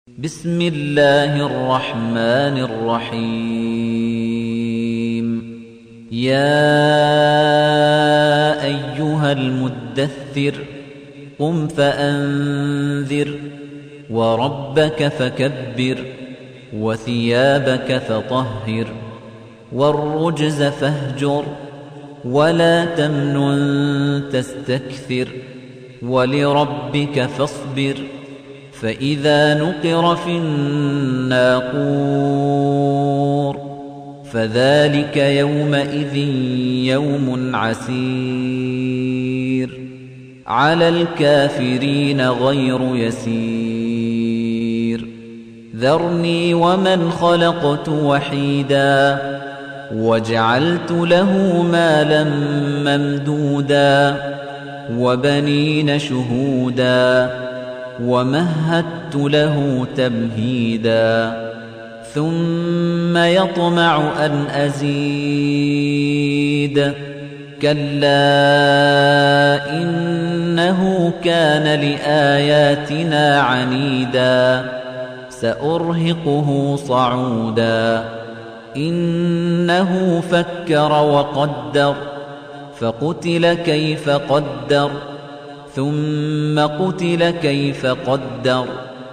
بسم الله الرحمن الرحيم يا أيها المدثر قم فأنذر وربك فكبر وثيابك فطهر والرجز فاهجر ولا تمنن تستكثر ولربك فاصبر فإذا نقر في الناقور فذلك يومئذ يوم عسير على الكافرين غير يسير ذرني ومن خلقت وحيدا وجعلت له مالا ممدودا وبنين شهودا ومهدت له تمهيدا ثم يطمع أن أزيد كلا إنه كان لآياتنا عنيدا سأرهقه صعودا إنه فكر وقدر فقتل كيف قدر ثم قتل كيف قدر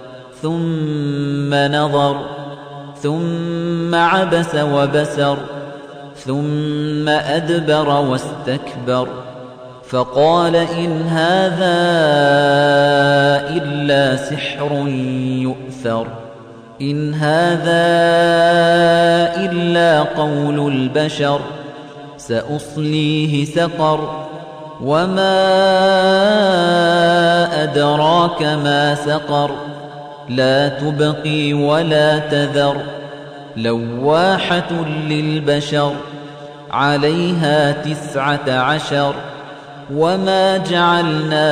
ثم نظر ثم عبس وبسر ثم أدبر واستكبر فقال إن هذا إلا سحر يؤثر إن هذا إلا قول البشر سأصليه سقر وما أدراك ما سقر لا تبقي ولا تذر لواحة للبشر عليها 19 وما جعلنا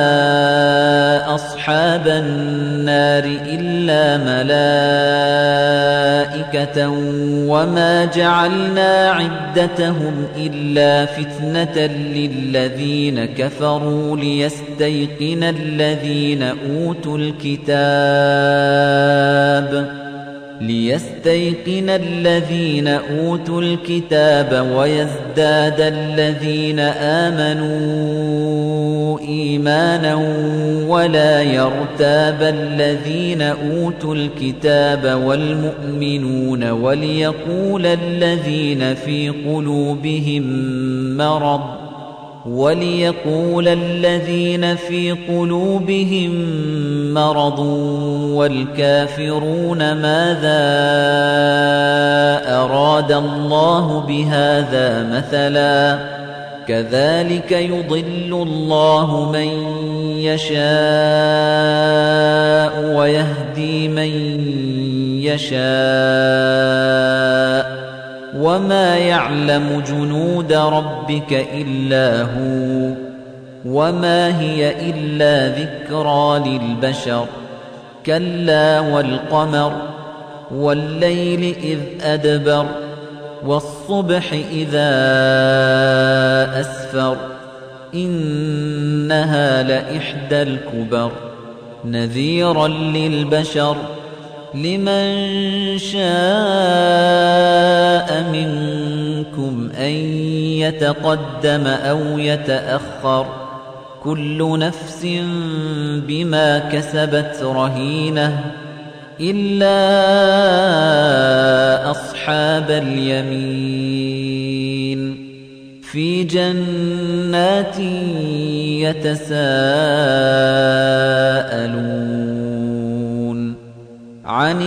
أصحاب النار إلا ملائكة وما جعلنا عدتهم إلا فتنة للذين كفروا ليستيقن الذين أوتوا الكتاب ويزداد الذين آمنوا إيمانا ولا يرتاب الذين أوتوا الكتاب والمؤمنون وليقول الذين في قلوبهم مرض والكافرون ماذا أراد الله بهذا مثلا كذلك يضل الله من يشاء ويهدي من يشاء وما يعلم جنود ربك إلا هو وما هي إلا ذكرى للبشر كلا والقمر والليل إذ أدبر والصبح إذا أسفر إنها لإحدى الكبر نذيرا للبشر لمن شاء منكم أن يتقدم أو يتأخر كل نفس بما كسبت رهينة إلا أصحاب اليمين في جنات يتساءلون عن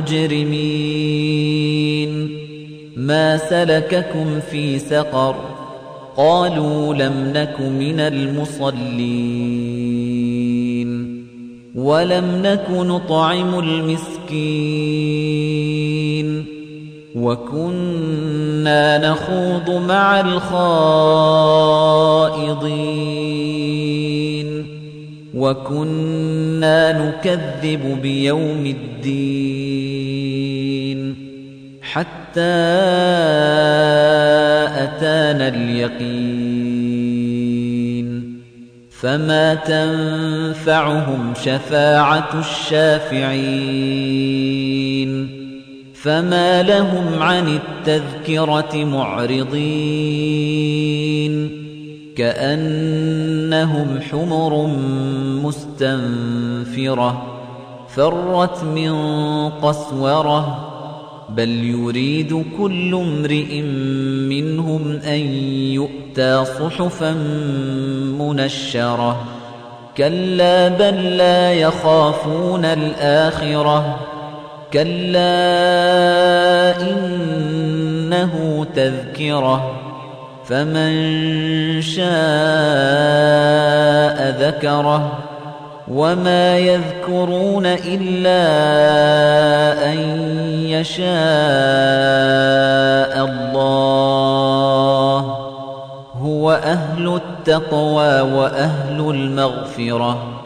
المجرمين ما سلككم في سقر قالوا لم نك من المصلين ولم نك نطعم المسكين وكنا نخوض مع الخائضين وكنا نكذب بيوم الدين حتى أتانا اليقين فما تنفعهم شفاعة الشافعين فما لهم عن التذكرة معرضين كأنهم حمر مستنفرة فرت من قسورة بل يريد كل امرئ منهم أن يؤتى صحفا منشرة كلا بل لا يخافون الآخرة كلا إنه تذكرة فمن شاء ذكره وما يذكرون إلا أن يشاء الله هو أهل التقوى وأهل المغفرة